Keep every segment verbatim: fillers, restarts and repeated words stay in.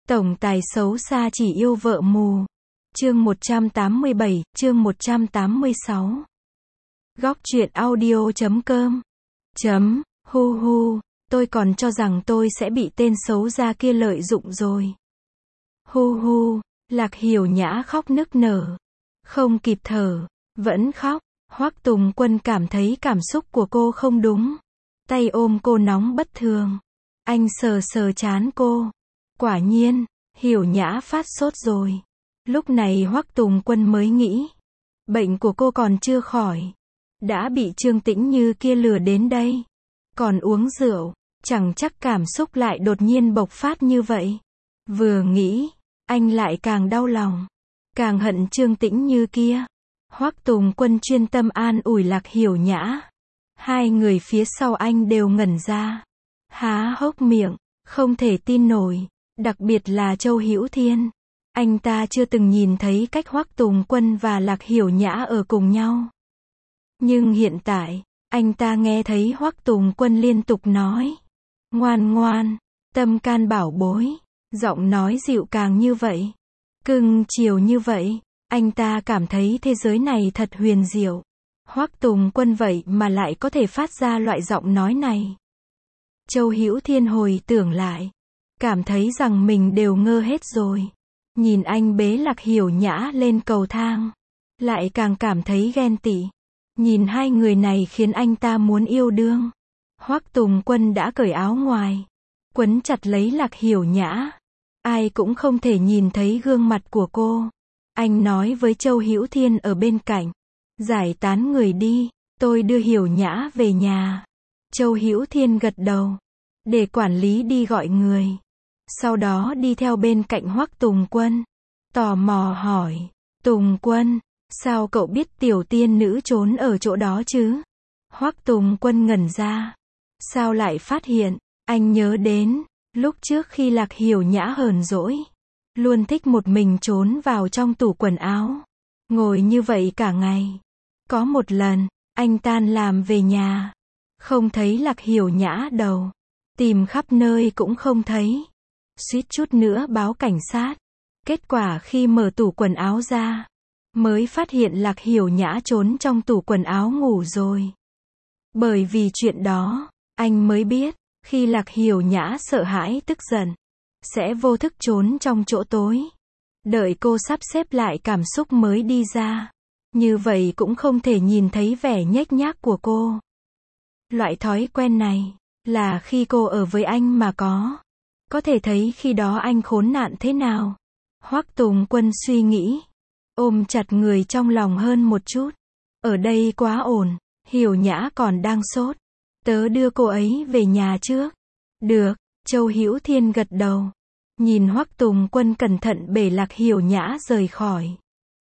Tổng tài xấu xa chỉ yêu vợ mù. Chương một trăm tám mươi bảy, chương một trăm tám mươi sáu. Góc truyện audio chấm com. Chấm, hu hu, tôi còn cho rằng tôi sẽ bị tên xấu xa kia lợi dụng rồi. Hu hu, Lạc Hiểu Nhã khóc nức nở. Không kịp thở, vẫn khóc. Hoắc Tùng Quân cảm thấy cảm xúc của cô không đúng. Tay ôm cô nóng bất thường. Anh sờ sờ trán cô. Quả nhiên, Hiểu Nhã phát sốt rồi. Lúc này Hoắc Tùng Quân mới nghĩ, bệnh của cô còn chưa khỏi, đã bị Trương Tĩnh Như kia lừa đến đây. Còn uống rượu, chẳng chắc cảm xúc lại đột nhiên bộc phát như vậy. Vừa nghĩ, anh lại càng đau lòng, càng hận Trương Tĩnh Như kia. Hoắc Tùng Quân chuyên tâm an ủi Lạc Hiểu Nhã. Hai người phía sau anh đều ngẩn ra, há hốc miệng, không thể tin nổi, đặc biệt là Châu Hữu Thiên. Anh ta chưa từng nhìn thấy cách Hoắc Tùng Quân và Lạc Hiểu Nhã ở cùng nhau. Nhưng hiện tại, anh ta nghe thấy Hoắc Tùng Quân liên tục nói, ngoan ngoan, tâm can bảo bối, giọng nói dịu càng như vậy, cưng chiều như vậy, anh ta cảm thấy thế giới này thật huyền diệu. Hoắc Tùng Quân vậy mà lại có thể phát ra loại giọng nói này. Châu Hữu Thiên hồi tưởng lại, cảm thấy rằng mình đều ngơ hết rồi. Nhìn anh bế Lạc Hiểu Nhã lên cầu thang, lại càng cảm thấy ghen tị. Nhìn hai người này khiến anh ta muốn yêu đương. Hoắc Tùng Quân đã cởi áo ngoài, quấn chặt lấy Lạc Hiểu Nhã. Ai cũng không thể nhìn thấy gương mặt của cô. Anh nói với Châu Hữu Thiên ở bên cạnh, giải tán người đi, tôi đưa Hiểu Nhã về nhà. Châu Hữu Thiên gật đầu, để quản lý đi gọi người. Sau đó đi theo bên cạnh Hoắc Tùng Quân, tò mò hỏi, Tùng Quân, sao cậu biết tiểu tiên nữ trốn ở chỗ đó chứ? Hoắc Tùng Quân ngẩn ra, sao lại phát hiện? Anh nhớ đến, lúc trước khi Lạc Hiểu Nhã hờn dỗi, luôn thích một mình trốn vào trong tủ quần áo, ngồi như vậy cả ngày. Có một lần, anh tan làm về nhà, không thấy Lạc Hiểu Nhã đâu, tìm khắp nơi cũng không thấy. Suýt chút nữa báo cảnh sát. Kết quả khi mở tủ quần áo ra, mới phát hiện Lạc Hiểu Nhã trốn trong tủ quần áo ngủ rồi. Bởi vì chuyện đó, anh mới biết, khi Lạc Hiểu Nhã sợ hãi tức giận, sẽ vô thức trốn trong chỗ tối. Đợi cô sắp xếp lại cảm xúc mới đi ra. Như vậy cũng không thể nhìn thấy vẻ nhếch nhác của cô. Loại thói quen này, là khi cô ở với anh mà có. Có thể thấy khi đó anh khốn nạn thế nào. Hoắc Tùng Quân suy nghĩ, ôm chặt người trong lòng hơn một chút. Ở đây quá ổn, Hiểu Nhã còn đang sốt. Tớ đưa cô ấy về nhà trước. Được, Châu Hữu Thiên gật đầu. Nhìn Hoắc Tùng Quân cẩn thận bế Lạc Hiểu Nhã rời khỏi.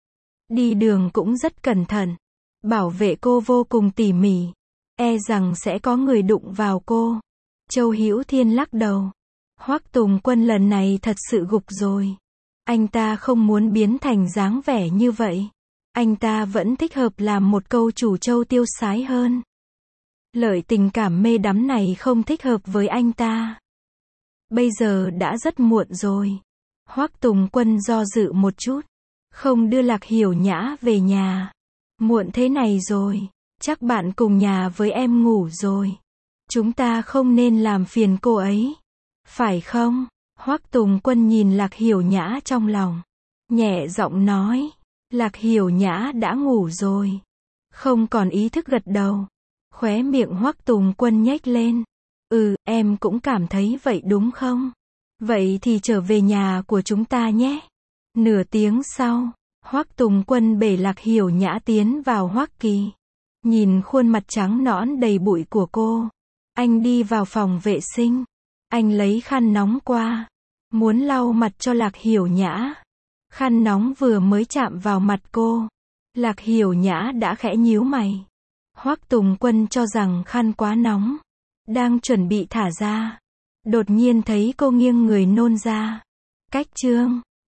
Đi đường cũng rất cẩn thận. Bảo vệ cô vô cùng tỉ mỉ. E rằng sẽ có người đụng vào cô. Châu Hữu Thiên lắc đầu. Hoắc Tùng Quân lần này thật sự gục rồi. Anh ta không muốn biến thành dáng vẻ như vậy. Anh ta vẫn thích hợp làm một câu chủ châu tiêu sái hơn. Lợi tình cảm mê đắm này không thích hợp với anh ta. Bây giờ đã rất muộn rồi. Hoắc Tùng Quân do dự một chút. Không đưa Lạc Hiểu Nhã về nhà. Muộn thế này rồi, chắc bạn cùng nhà với em ngủ rồi. Chúng ta không nên làm phiền cô ấy. Phải không? Hoắc Tùng Quân nhìn Lạc Hiểu Nhã trong lòng, nhẹ giọng nói. Lạc Hiểu Nhã đã ngủ rồi. Không còn ý thức gật đầu. Khóe miệng Hoắc Tùng Quân nhếch lên. Ừ, em cũng cảm thấy vậy đúng không? Vậy thì trở về nhà của chúng ta nhé. Nửa tiếng sau, Hoắc Tùng Quân bế Lạc Hiểu Nhã tiến vào Hoắc Kỳ. Nhìn khuôn mặt trắng nõn đầy bụi của cô, anh đi vào phòng vệ sinh. Anh lấy khăn nóng qua, muốn lau mặt cho Lạc Hiểu Nhã. Khăn nóng vừa mới chạm vào mặt cô, Lạc Hiểu Nhã đã khẽ nhíu mày. Hoắc Tùng Quân cho rằng khăn quá nóng, đang chuẩn bị thả ra. Đột nhiên thấy cô nghiêng người nôn ra. Cách chương